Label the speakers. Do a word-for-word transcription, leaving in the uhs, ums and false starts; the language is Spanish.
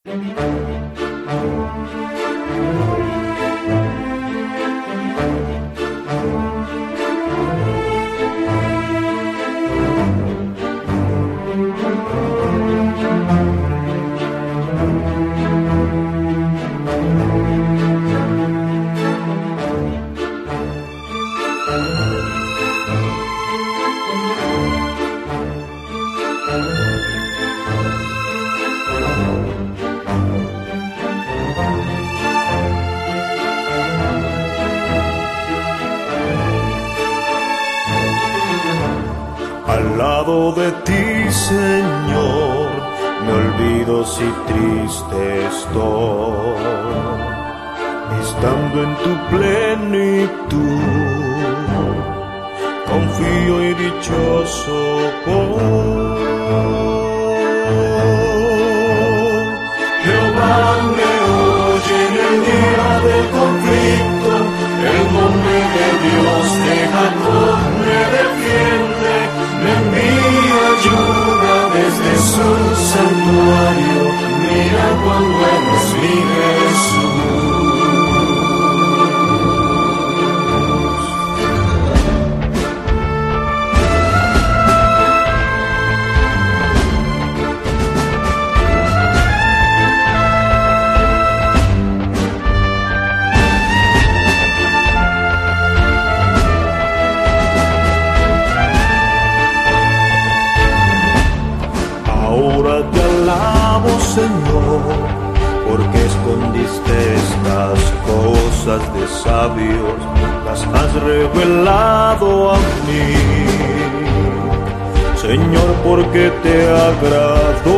Speaker 1: Al lado de ti, Señor, me olvido si triste estoy, estando en tu plenitud, confío y dichoso voy. Jehová me oye en el día del conflicto, el nombre de Dios de Jacob me defiende, me envía ayuda desde su santuario, mira cuán bueno es mi Jesús. Ahora te alabo, Señor, porque escondiste estas cosas de sabios, las has revelado a mí. Señor, porque te agradó